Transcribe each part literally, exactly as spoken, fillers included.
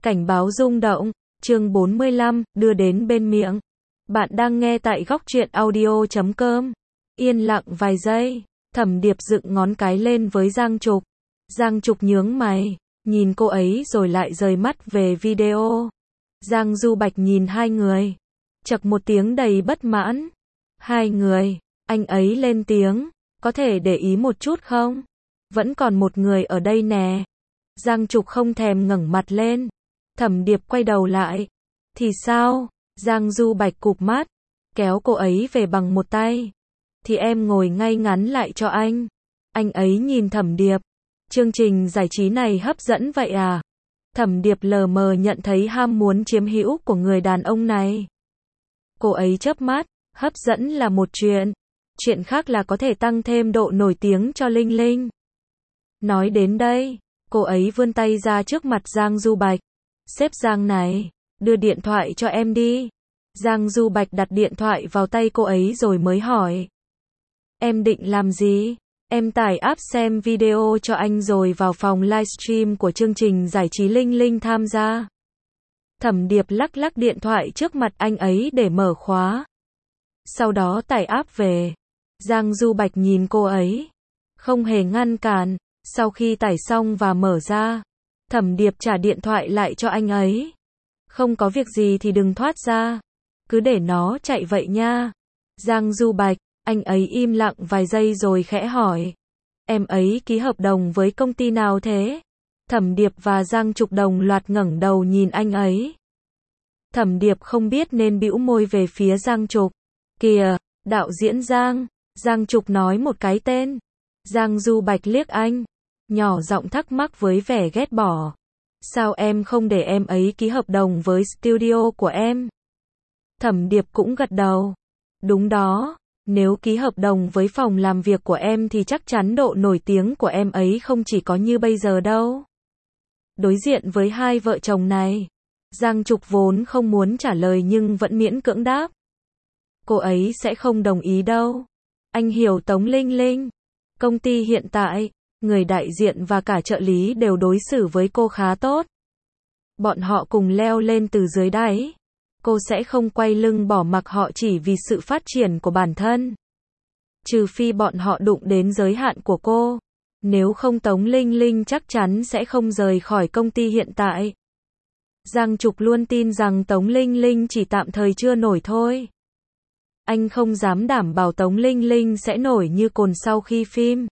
Cảnh báo rung động, chương bốn mươi lăm, đưa đến bên miệng. Bạn đang nghe tại góc truyện audio chấm com. Yên lặng vài giây, Thẩm Điệp dựng ngón cái lên với Giang Trục. Giang Trục nhướng mày, nhìn cô ấy rồi lại rời mắt về video. Giang Du Bạch nhìn hai người, chậc một tiếng đầy bất mãn. Hai người, anh ấy lên tiếng, có thể để ý một chút không? Vẫn còn một người ở đây nè. Giang Trục không thèm ngẩng mặt lên. Thẩm Điệp quay đầu lại. Thì sao? Giang Du Bạch cụp mắt, kéo cô ấy về bằng một tay. Thì em ngồi ngay ngắn lại cho anh. Anh ấy nhìn Thẩm Điệp. Chương trình giải trí này hấp dẫn vậy à? Thẩm Điệp lờ mờ nhận thấy ham muốn chiếm hữu của người đàn ông này. Cô ấy chớp mắt, hấp dẫn là một chuyện. Chuyện khác là có thể tăng thêm độ nổi tiếng cho Linh Linh. Nói đến đây, cô ấy vươn tay ra trước mặt Giang Du Bạch. Sếp Giang này, đưa điện thoại cho em đi. Giang Du Bạch đặt điện thoại vào tay cô ấy rồi mới hỏi. Em định làm gì? Em tải app xem video cho anh rồi vào phòng livestream của chương trình giải trí Linh Linh tham gia. Thẩm Điệp lắc lắc điện thoại trước mặt anh ấy để mở khóa. Sau đó tải app về. Giang Du Bạch nhìn cô ấy, không hề ngăn cản. Sau khi tải xong và mở ra, Thẩm Điệp trả điện thoại lại cho anh ấy. Không có việc gì thì đừng thoát ra, cứ để nó chạy vậy nha. Giang Du Bạch, anh ấy im lặng vài giây rồi khẽ hỏi. Em ấy ký hợp đồng với công ty nào thế? Thẩm Điệp và Giang Trục đồng loạt ngẩng đầu nhìn anh ấy. Thẩm Điệp không biết nên bĩu môi về phía Giang Trục. Kìa, đạo diễn Giang. Giang Trục nói một cái tên. Giang Du Bạch liếc anh, nhỏ giọng thắc mắc với vẻ ghét bỏ. Sao em không để em ấy ký hợp đồng với studio của em? Thẩm Điệp cũng gật đầu. Đúng đó, nếu ký hợp đồng với phòng làm việc của em thì chắc chắn độ nổi tiếng của em ấy không chỉ có như bây giờ đâu. Đối diện với hai vợ chồng này, Giang Trục vốn không muốn trả lời nhưng vẫn miễn cưỡng đáp. Cô ấy sẽ không đồng ý đâu. Anh hiểu Tống Linh Linh. Công ty hiện tại, người đại diện và cả trợ lý đều đối xử với cô khá tốt. Bọn họ cùng leo lên từ dưới đáy. Cô sẽ không quay lưng bỏ mặc họ chỉ vì sự phát triển của bản thân. Trừ phi bọn họ đụng đến giới hạn của cô. Nếu không Tống Linh Linh chắc chắn sẽ không rời khỏi công ty hiện tại. Giang Trục luôn tin rằng Tống Linh Linh chỉ tạm thời chưa nổi thôi. Anh không dám đảm bảo Tống Linh Linh sẽ nổi như cồn sau khi phim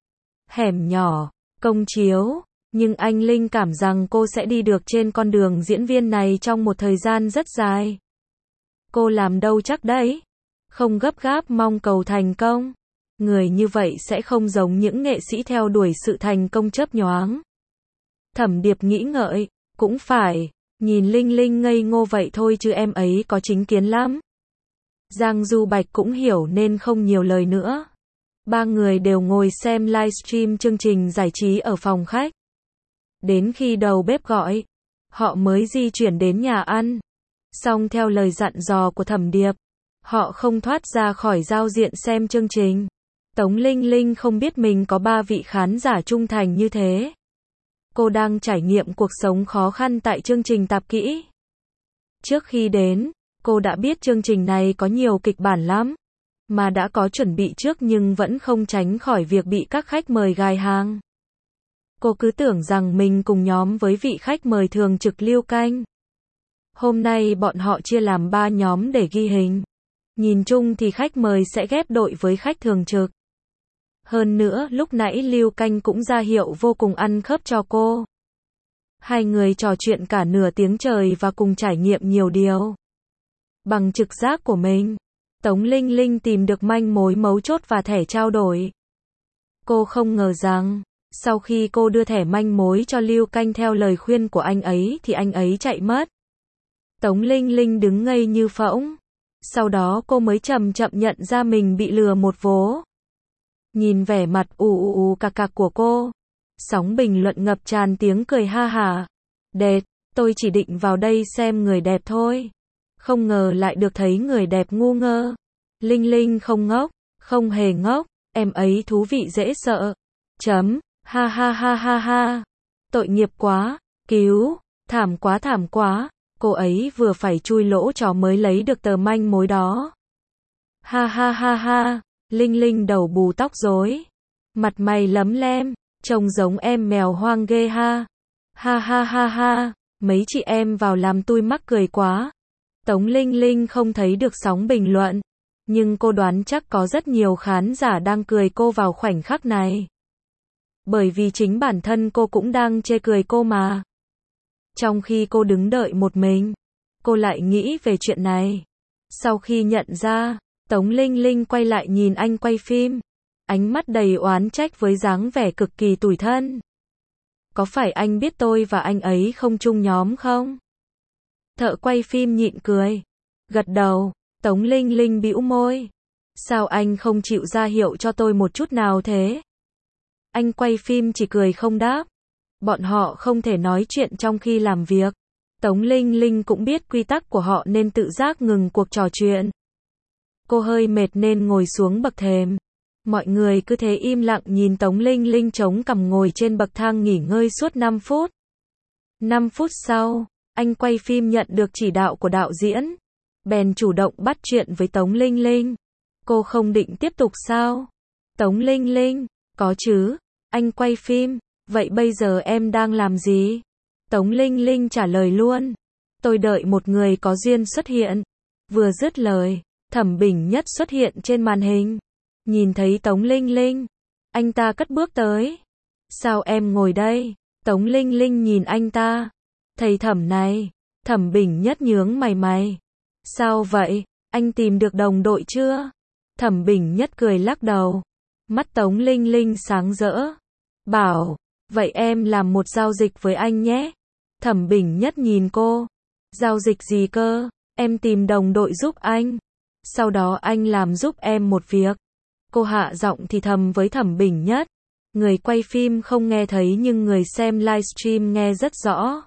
Hẻm Nhỏ công chiếu, nhưng anh linh cảm rằng cô sẽ đi được trên con đường diễn viên này trong một thời gian rất dài. Cô làm đâu chắc đấy. Không gấp gáp mong cầu thành công. Người như vậy sẽ không giống những nghệ sĩ theo đuổi sự thành công chớp nhoáng. Thẩm Điệp nghĩ ngợi, cũng phải, nhìn Linh Linh ngây ngô vậy thôi chứ em ấy có chính kiến lắm. Giang Du Bạch cũng hiểu nên không nhiều lời nữa. Ba người đều ngồi xem livestream chương trình giải trí ở phòng khách. Đến khi đầu bếp gọi, họ mới di chuyển đến nhà ăn. Song theo lời dặn dò của Thẩm Điệp, họ không thoát ra khỏi giao diện xem chương trình. Tống Linh Linh không biết mình có ba vị khán giả trung thành như thế. Cô đang trải nghiệm cuộc sống khó khăn tại chương trình Tạp Kỹ. Trước khi đến, cô đã biết chương trình này có nhiều kịch bản lắm, mà đã có chuẩn bị trước nhưng vẫn không tránh khỏi việc bị các khách mời gài hàng. Cô cứ tưởng rằng mình cùng nhóm với vị khách mời thường trực Lưu Canh. Hôm nay bọn họ chia làm ba nhóm để ghi hình. Nhìn chung thì khách mời sẽ ghép đội với khách thường trực. Hơn nữa, lúc nãy Lưu Canh cũng ra hiệu vô cùng ăn khớp cho cô. Hai người trò chuyện cả nửa tiếng trời và cùng trải nghiệm nhiều điều. Bằng trực giác của mình, Tống Linh Linh tìm được manh mối mấu chốt và thẻ trao đổi. Cô không ngờ rằng, sau khi cô đưa thẻ manh mối cho Lưu Canh theo lời khuyên của anh ấy thì anh ấy chạy mất. Tống Linh Linh đứng ngây như phỗng. Sau đó cô mới chậm chậm nhận ra mình bị lừa một vố. Nhìn vẻ mặt ù ù ù cạc cạc của cô, sóng bình luận ngập tràn tiếng cười ha hả. Đệt, tôi chỉ định vào đây xem người đẹp thôi. Không ngờ lại được thấy người đẹp ngu ngơ. Linh Linh không ngốc, không hề ngốc, em ấy thú vị dễ sợ. Chấm, ha ha ha ha ha. Tội nghiệp quá, cứu, Thảm quá thảm quá, cô ấy vừa phải chui lỗ chó mới lấy được tờ manh mối đó. Ha ha ha ha, Linh Linh đầu bù tóc rối, mặt mày lấm lem, trông giống em mèo hoang ghê ha. Ha ha ha ha, mấy chị em vào làm tui mắc cười quá. Tống Linh Linh không thấy được sóng bình luận, nhưng cô đoán chắc có rất nhiều khán giả đang cười cô vào khoảnh khắc này. Bởi vì chính bản thân cô cũng đang chê cười cô mà. Trong khi cô đứng đợi một mình, cô lại nghĩ về chuyện này. Sau khi nhận ra, Tống Linh Linh quay lại nhìn anh quay phim, ánh mắt đầy oán trách với dáng vẻ cực kỳ tủi thân. Có phải anh biết tôi và anh ấy không chung nhóm không? Thợ quay phim nhịn cười, gật đầu. Tống Linh Linh bĩu môi. Sao anh không chịu ra hiệu cho tôi một chút nào thế? Anh quay phim chỉ cười không đáp. Bọn họ không thể nói chuyện trong khi làm việc. Tống Linh Linh cũng biết quy tắc của họ nên tự giác ngừng cuộc trò chuyện. Cô hơi mệt nên ngồi xuống bậc thềm. Mọi người cứ thế im lặng nhìn Tống Linh Linh chống cằm ngồi trên bậc thang nghỉ ngơi suốt năm phút. năm phút sau, anh quay phim nhận được chỉ đạo của đạo diễn, bèn chủ động bắt chuyện với Tống Linh Linh. Cô không định tiếp tục sao? Tống Linh Linh, có chứ, anh quay phim, vậy bây giờ em đang làm gì? Tống Linh Linh trả lời luôn, tôi đợi một người có duyên xuất hiện. Vừa dứt lời, Thẩm Bình Nhất xuất hiện trên màn hình. Nhìn thấy Tống Linh Linh, anh ta cất bước tới. Sao em ngồi đây? Tống Linh Linh nhìn anh ta. Thầy Thẩm này. Thẩm Bình Nhất nhướng mày mày. Sao vậy? Anh tìm được đồng đội chưa? Thẩm Bình Nhất cười lắc đầu. Mắt Tống Linh Linh sáng rỡ. Bảo, vậy em làm một giao dịch với anh nhé. Thẩm Bình Nhất nhìn cô. Giao dịch gì cơ? Em tìm đồng đội giúp anh. Sau đó anh làm giúp em một việc. Cô hạ giọng thì thầm với Thẩm Bình Nhất. Người quay phim không nghe thấy nhưng người xem livestream nghe rất rõ.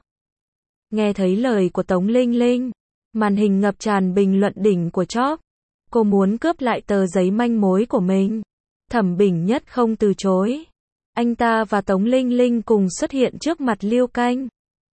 Nghe thấy lời của Tống Linh Linh, màn hình ngập tràn bình luận đỉnh của chóp. Cô muốn cướp lại tờ giấy manh mối của mình. Thẩm Bình Nhất không từ chối. Anh ta và Tống Linh Linh cùng xuất hiện trước mặt Liêu Canh.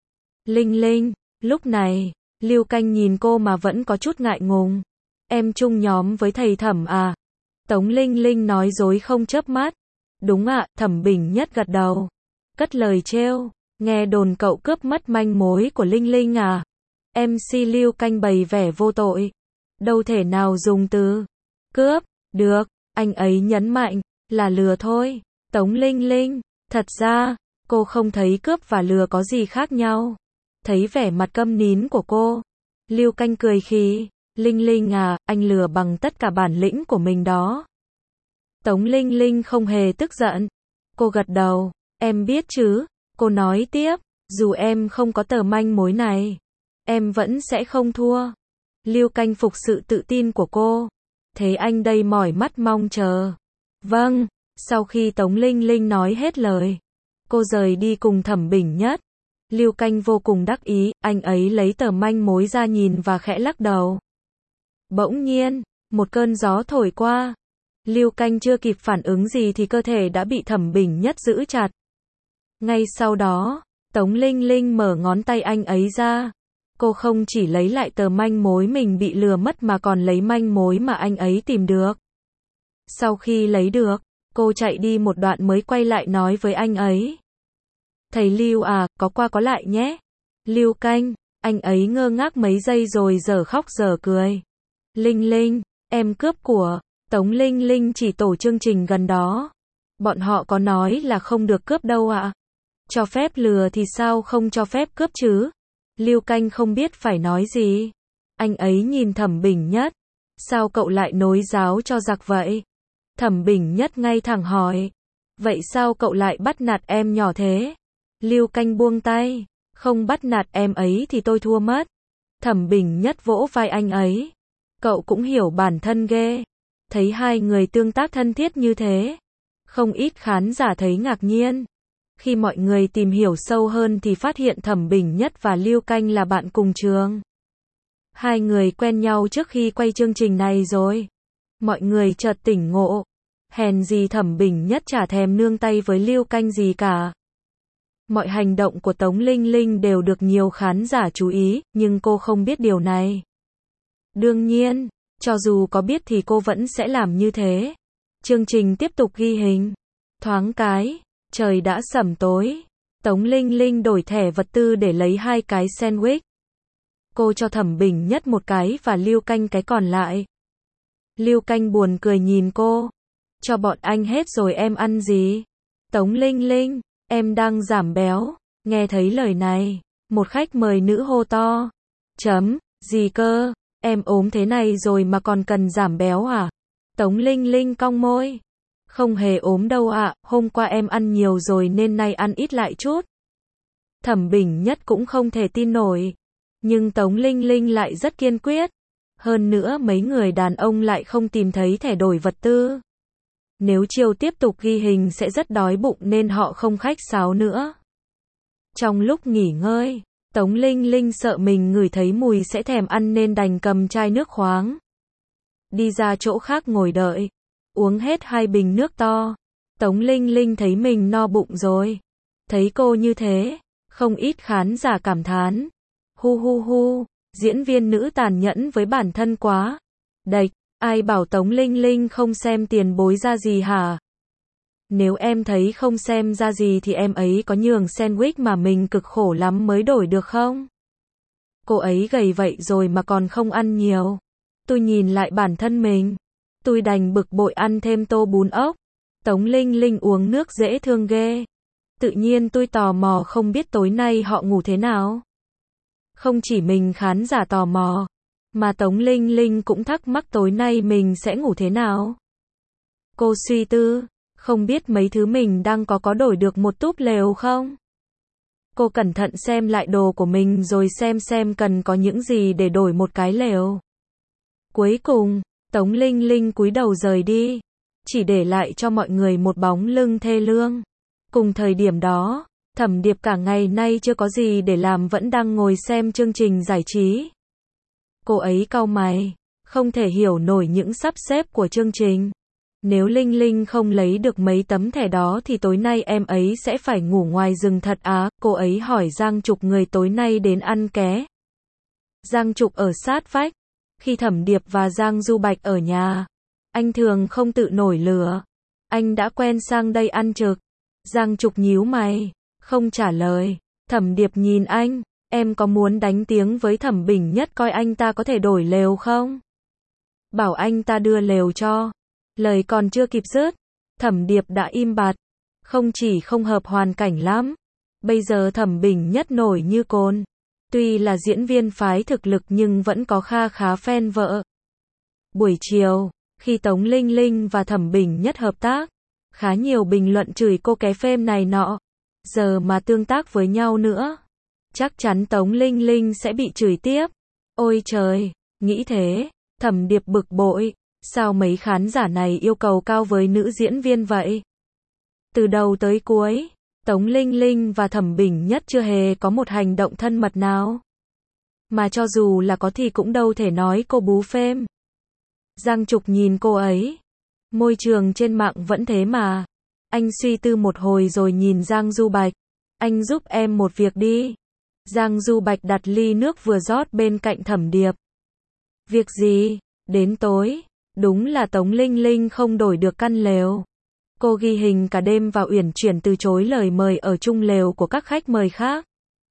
Linh Linh, lúc này, Liêu Canh nhìn cô mà vẫn có chút ngại ngùng. Em chung nhóm với thầy Thẩm à? Tống Linh Linh nói dối không chớp mắt. Đúng ạ, Thẩm Bình Nhất gật đầu. Cất lời trêu, nghe đồn cậu cướp mất manh mối của Linh Linh à? em xê Liêu Canh bày vẻ vô tội. Đâu thể nào dùng từ cướp, được, anh ấy nhấn mạnh, là lừa thôi. Tống Linh Linh, thật ra, cô không thấy cướp và lừa có gì khác nhau. Thấy vẻ mặt câm nín của cô, Liêu Canh cười khí. Linh Linh à, anh lừa bằng tất cả bản lĩnh của mình đó. Tống Linh Linh không hề tức giận. Cô gật đầu, em biết chứ. Cô nói tiếp, dù em không có tờ manh mối này, em vẫn sẽ không thua. Liêu Canh phục sự tự tin của cô. Thế anh đây mỏi mắt mong chờ. Vâng, sau khi Tống Linh Linh nói hết lời, cô rời đi cùng Thẩm Bình Nhất. Liêu Canh vô cùng đắc ý, anh ấy lấy tờ manh mối ra nhìn và khẽ lắc đầu. Bỗng nhiên, một cơn gió thổi qua. Liêu Canh chưa kịp phản ứng gì thì cơ thể đã bị Thẩm Bình Nhất giữ chặt. Ngay sau đó, Tống Linh Linh mở ngón tay anh ấy ra. Cô không chỉ lấy lại tờ manh mối mình bị lừa mất mà còn lấy manh mối mà anh ấy tìm được. Sau khi lấy được, cô chạy đi một đoạn mới quay lại nói với anh ấy. Thầy Liêu à, có qua có lại nhé. Liêu Canh, anh ấy ngơ ngác mấy giây rồi giờ khóc giờ cười. Linh Linh, em cướp của. Tống Linh Linh chỉ tổ chương trình gần đó. Bọn họ có nói là không được cướp đâu ạ. Cho phép lừa thì sao không cho phép cướp chứ? Liêu Canh không biết phải nói gì. Anh ấy nhìn Thẩm Bình Nhất. Sao cậu lại nối giáo cho giặc vậy? Thẩm Bình Nhất ngay thẳng hỏi. Vậy sao cậu lại bắt nạt em nhỏ thế? Liêu Canh buông tay. Không bắt nạt em ấy thì tôi thua mất. Thẩm Bình Nhất vỗ vai anh ấy. Cậu cũng hiểu bản thân ghê. Thấy hai người tương tác thân thiết như thế, không ít khán giả thấy ngạc nhiên. Khi mọi người tìm hiểu sâu hơn thì phát hiện Thẩm Bình Nhất và Liêu Canh là bạn cùng trường. Hai người quen nhau trước khi quay chương trình này rồi. Mọi người chợt tỉnh ngộ. Hèn gì Thẩm Bình Nhất chả thèm nương tay với Liêu Canh gì cả. Mọi hành động của Tống Linh Linh đều được nhiều khán giả chú ý, nhưng cô không biết điều này. Đương nhiên, cho dù có biết thì cô vẫn sẽ làm như thế. Chương trình tiếp tục ghi hình. Thoáng cái, trời đã sẩm tối. Tống Linh Linh đổi thẻ vật tư để lấy hai cái sandwich. Cô cho Thẩm Bình Nhất một cái và Lưu Canh cái còn lại. Lưu Canh buồn cười nhìn cô. Cho bọn anh hết rồi em ăn gì? Tống Linh Linh, em đang giảm béo. Nghe thấy lời này, một khách mời nữ hô to. Chấm, gì cơ? Em ốm thế này rồi mà còn cần giảm béo à? Tống Linh Linh cong môi. Không hề ốm đâu ạ, hôm qua em ăn nhiều rồi nên nay ăn ít lại chút. Thẩm Bình Nhất cũng không thể tin nổi. Nhưng Tống Linh Linh lại rất kiên quyết. Hơn nữa mấy người đàn ông lại không tìm thấy thẻ đổi vật tư. Nếu chiều tiếp tục ghi hình sẽ rất đói bụng nên họ không khách sáo nữa. Trong lúc nghỉ ngơi, Tống Linh Linh sợ mình ngửi thấy mùi sẽ thèm ăn nên đành cầm chai nước khoáng. Đi ra chỗ khác ngồi đợi. Uống hết hai bình nước to. Tống Linh Linh thấy mình no bụng rồi. Thấy cô như thế, không ít khán giả cảm thán. Hu hu hu, diễn viên nữ tàn nhẫn với bản thân quá. Đệch, ai bảo Tống Linh Linh không xem tiền bối ra gì hả? Nếu em thấy không xem ra gì thì em ấy có nhường sandwich mà mình cực khổ lắm mới đổi được không? Cô ấy gầy vậy rồi mà còn không ăn nhiều. Tôi nhìn lại bản thân mình. Tôi đành bực bội ăn thêm tô bún ốc. Tống Linh Linh uống nước dễ thương ghê. Tự nhiên tôi tò mò không biết tối nay họ ngủ thế nào. Không chỉ mình khán giả tò mò, mà Tống Linh Linh cũng thắc mắc tối nay mình sẽ ngủ thế nào. Cô suy tư, không biết mấy thứ mình đang có có đổi được một túp lều không? Cô cẩn thận xem lại đồ của mình rồi xem xem cần có những gì để đổi một cái lều. Cuối cùng, Tống Linh Linh cúi đầu rời đi, chỉ để lại cho mọi người một bóng lưng thê lương. Cùng thời điểm đó, Thẩm Điệp cả ngày nay chưa có gì để làm vẫn đang ngồi xem chương trình giải trí. Cô ấy cau mày, không thể hiểu nổi những sắp xếp của chương trình. Nếu Linh Linh không lấy được mấy tấm thẻ đó thì tối nay em ấy sẽ phải ngủ ngoài rừng thật á, cô ấy hỏi Giang Trục người tối nay đến ăn ké. Giang Trục ở sát vách. Khi Thẩm Điệp và Giang Du Bạch ở nhà, anh thường không tự nổi lửa. Anh đã quen sang đây ăn trực. Giang Trục nhíu mày, không trả lời. Thẩm Điệp nhìn anh, em có muốn đánh tiếng với Thẩm Bình Nhất coi anh ta có thể đổi lều không? Bảo anh ta đưa lều cho. Lời còn chưa kịp dứt, Thẩm Điệp đã im bặt. Không chỉ không hợp hoàn cảnh lắm, bây giờ Thẩm Bình Nhất nổi như cồn. Tuy là diễn viên phái thực lực nhưng vẫn có kha khá fan vợ. Buổi chiều, khi Tống Linh Linh và Thẩm Bình Nhất hợp tác, khá nhiều bình luận chửi cô ké phêm này nọ. Giờ mà tương tác với nhau nữa, chắc chắn Tống Linh Linh sẽ bị chửi tiếp. Ôi trời, nghĩ thế, Thẩm Điệp bực bội. Sao mấy khán giả này yêu cầu cao với nữ diễn viên vậy? Từ đầu tới cuối, Tống Linh Linh và Thẩm Bình Nhất chưa hề có một hành động thân mật nào. Mà cho dù là có thì cũng đâu thể nói cô bú phêm. Giang Trục nhìn cô ấy. Môi trường trên mạng vẫn thế mà. Anh suy tư một hồi rồi nhìn Giang Du Bạch. Anh giúp em một việc đi. Giang Du Bạch đặt ly nước vừa rót bên cạnh Thẩm Điệp. Việc gì? Đến tối, đúng là Tống Linh Linh không đổi được căn lều. Cô ghi hình cả đêm và uyển chuyển từ chối lời mời ở chung lều của các khách mời khác.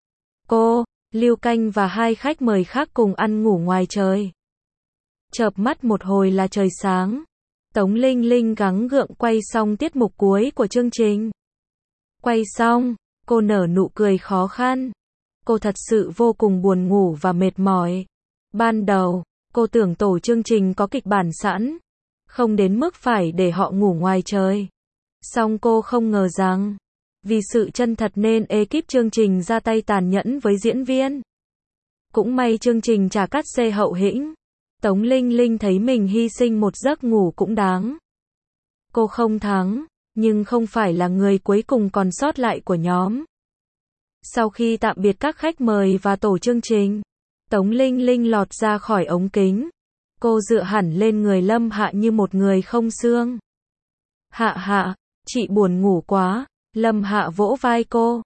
Cô, Lưu Canh và hai khách mời khác cùng ăn ngủ ngoài trời. Chợp mắt một hồi là trời sáng. Tống Linh Linh gắng gượng quay xong tiết mục cuối của chương trình. Quay xong, cô nở nụ cười khó khăn. Cô thật sự vô cùng buồn ngủ và mệt mỏi. Ban đầu, cô tưởng tổ chương trình có kịch bản sẵn, không đến mức phải để họ ngủ ngoài trời. Song cô không ngờ rằng, vì sự chân thật nên ekip chương trình ra tay tàn nhẫn với diễn viên. Cũng may chương trình trả cát xê hậu hĩnh. Tống Linh Linh thấy mình hy sinh một giấc ngủ cũng đáng. Cô không thắng, nhưng không phải là người cuối cùng còn sót lại của nhóm. Sau khi tạm biệt các khách mời và tổ chương trình, Tống Linh Linh lọt ra khỏi ống kính. Cô dựa hẳn lên người Lâm Hạ như một người không xương. Hạ hạ, chị buồn ngủ quá. Lâm Hạ vỗ vai cô.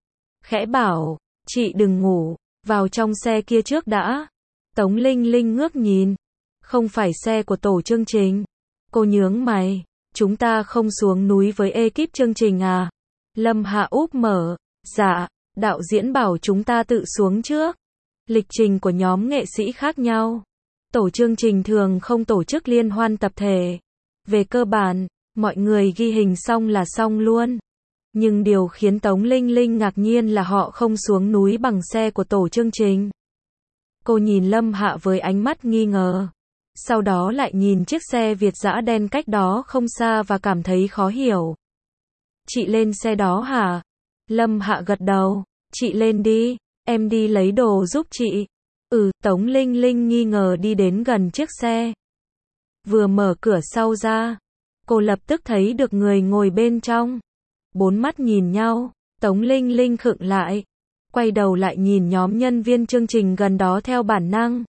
khẽ bảo, chị đừng ngủ, vào trong xe kia trước đã. Tống Linh Linh ngước nhìn, không phải xe của tổ chương trình. Cô nhướng mày, chúng ta không xuống núi với ekip chương trình à? Lâm Hạ úp mở, dạ, đạo diễn bảo chúng ta tự xuống trước. Lịch trình của nhóm nghệ sĩ khác nhau. Tổ chương trình thường không tổ chức liên hoan tập thể. Về cơ bản, mọi người ghi hình xong là xong luôn. Nhưng điều khiến Tống Linh Linh ngạc nhiên là họ không xuống núi bằng xe của tổ chương trình. Cô nhìn Lâm Hạ với ánh mắt nghi ngờ. Sau đó lại nhìn chiếc xe Việt dã đen cách đó không xa và cảm thấy khó hiểu. Chị lên xe đó hả? Lâm Hạ gật đầu. Chị lên đi, em đi lấy đồ giúp chị. Ừ, Tống Linh Linh nghi ngờ đi đến gần chiếc xe. Vừa mở cửa sau ra, cô lập tức thấy được người ngồi bên trong. Bốn mắt nhìn nhau, Tống Linh Linh khựng lại. Quay đầu lại nhìn nhóm nhân viên chương trình gần đó theo bản năng.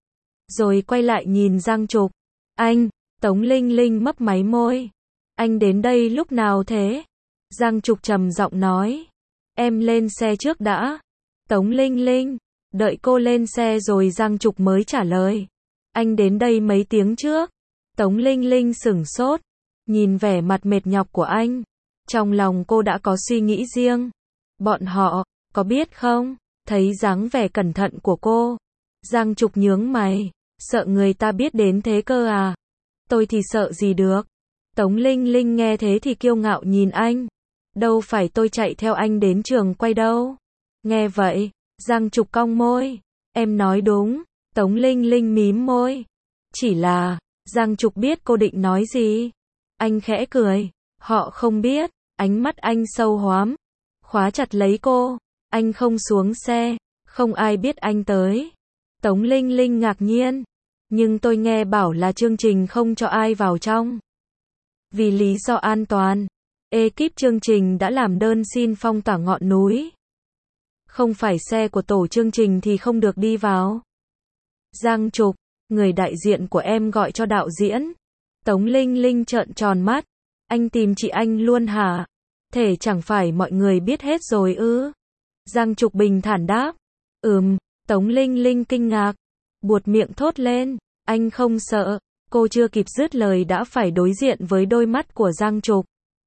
Rồi quay lại nhìn Giang Trục. Anh, Tống Linh Linh mấp máy môi. Anh đến đây lúc nào thế? Giang Trục trầm giọng nói. Em lên xe trước đã. Tống Linh Linh, đợi cô lên xe rồi Giang Trục mới trả lời. Anh đến đây mấy tiếng trước. Tống Linh Linh sửng sốt, nhìn vẻ mặt mệt nhọc của anh. Trong lòng cô đã có suy nghĩ riêng. Bọn họ, có biết không? Thấy dáng vẻ cẩn thận của cô. Giang Trục nhướng mày, sợ người ta biết đến thế cơ à? Tôi thì sợ gì được? Tống Linh Linh nghe thế thì kiêu ngạo nhìn anh. Đâu phải tôi chạy theo anh đến trường quay đâu. Nghe vậy, Giang Trục cong môi. Em nói đúng. Tống Linh Linh mím môi. Chỉ là, Giang Trục biết cô định nói gì. Anh khẽ cười. Họ không biết. Ánh mắt anh sâu hoắm. Khóa chặt lấy cô. Anh không xuống xe. Không ai biết anh tới. Tống Linh Linh ngạc nhiên. Nhưng tôi nghe bảo là chương trình không cho ai vào trong. Vì lý do an toàn, ekip chương trình đã làm đơn xin phong tỏa ngọn núi. Không phải xe của tổ chương trình thì không được đi vào. Giang Trục, người đại diện của em gọi cho đạo diễn. Tống Linh Linh trợn tròn mắt. Anh tìm chị anh luôn hả? Thể chẳng phải mọi người biết hết rồi ư? Giang Trục bình thản đáp. Ừm, Tống Linh Linh kinh ngạc. Buột miệng thốt lên. Anh không sợ. Cô chưa kịp dứt lời đã phải đối diện với đôi mắt của Giang Trục.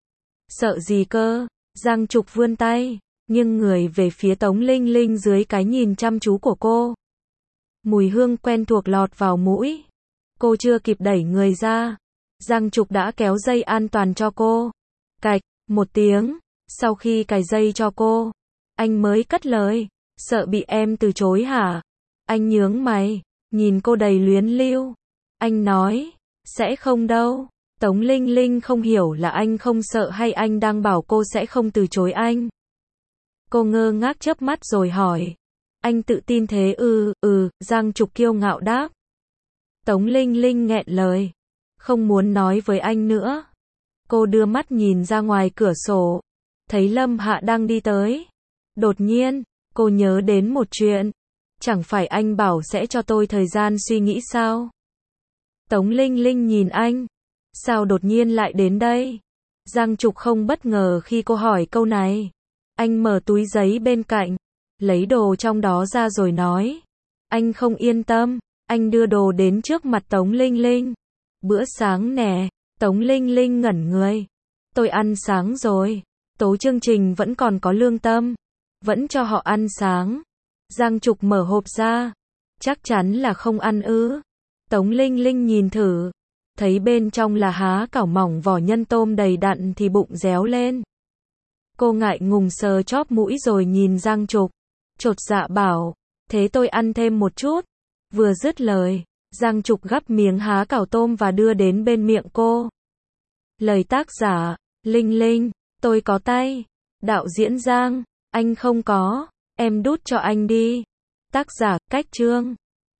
Sợ gì cơ? Giang Trục vươn tay, nghiêng người về phía Tống Linh Linh dưới cái nhìn chăm chú của cô. Mùi hương quen thuộc lọt vào mũi. Cô chưa kịp đẩy người ra. Giang Trục đã kéo dây an toàn cho cô. Cạch, một tiếng. Sau khi cài dây cho cô, anh mới cất lời. Sợ bị em từ chối hả? Anh nhướng mày, nhìn cô đầy luyến lưu. Anh nói, sẽ không đâu. Tống Linh Linh không hiểu là anh không sợ hay anh đang bảo cô sẽ không từ chối anh. Cô ngơ ngác chớp mắt rồi hỏi. Anh tự tin thế ư? Ừ, Giang Trục kiêu ngạo đáp. Tống Linh Linh nghẹn lời. Không muốn nói với anh nữa. Cô đưa mắt nhìn ra ngoài cửa sổ. Thấy Lâm Hạ đang đi tới. Đột nhiên, cô nhớ đến một chuyện. Chẳng phải anh bảo sẽ cho tôi thời gian suy nghĩ sao? Tống Linh Linh nhìn anh. Sao đột nhiên lại đến đây? Giang Trục không bất ngờ khi cô hỏi câu này. Anh mở túi giấy bên cạnh, lấy đồ trong đó ra rồi nói. Anh không yên tâm. Anh đưa đồ đến trước mặt Tống Linh Linh. Bữa sáng nè. Tống Linh Linh ngẩn người. Tôi ăn sáng rồi. Tố chương trình vẫn còn có lương tâm. Vẫn cho họ ăn sáng. Giang Trục mở hộp ra. Chắc chắn là không ăn ư? Tống Linh Linh nhìn thử. Thấy bên trong là há cảo mỏng vỏ nhân tôm đầy đặn thì bụng réo lên. Cô ngại ngùng sờ chóp mũi rồi nhìn Giang Trục. Chột dạ bảo. Thế tôi ăn thêm một chút. Vừa dứt lời, Giang Trục gắp miếng há cảo tôm và đưa đến bên miệng cô. Lời tác giả, Linh Linh, tôi có tay. Đạo diễn Giang, anh không có. Em đút cho anh đi. Tác giả, Cách Chương.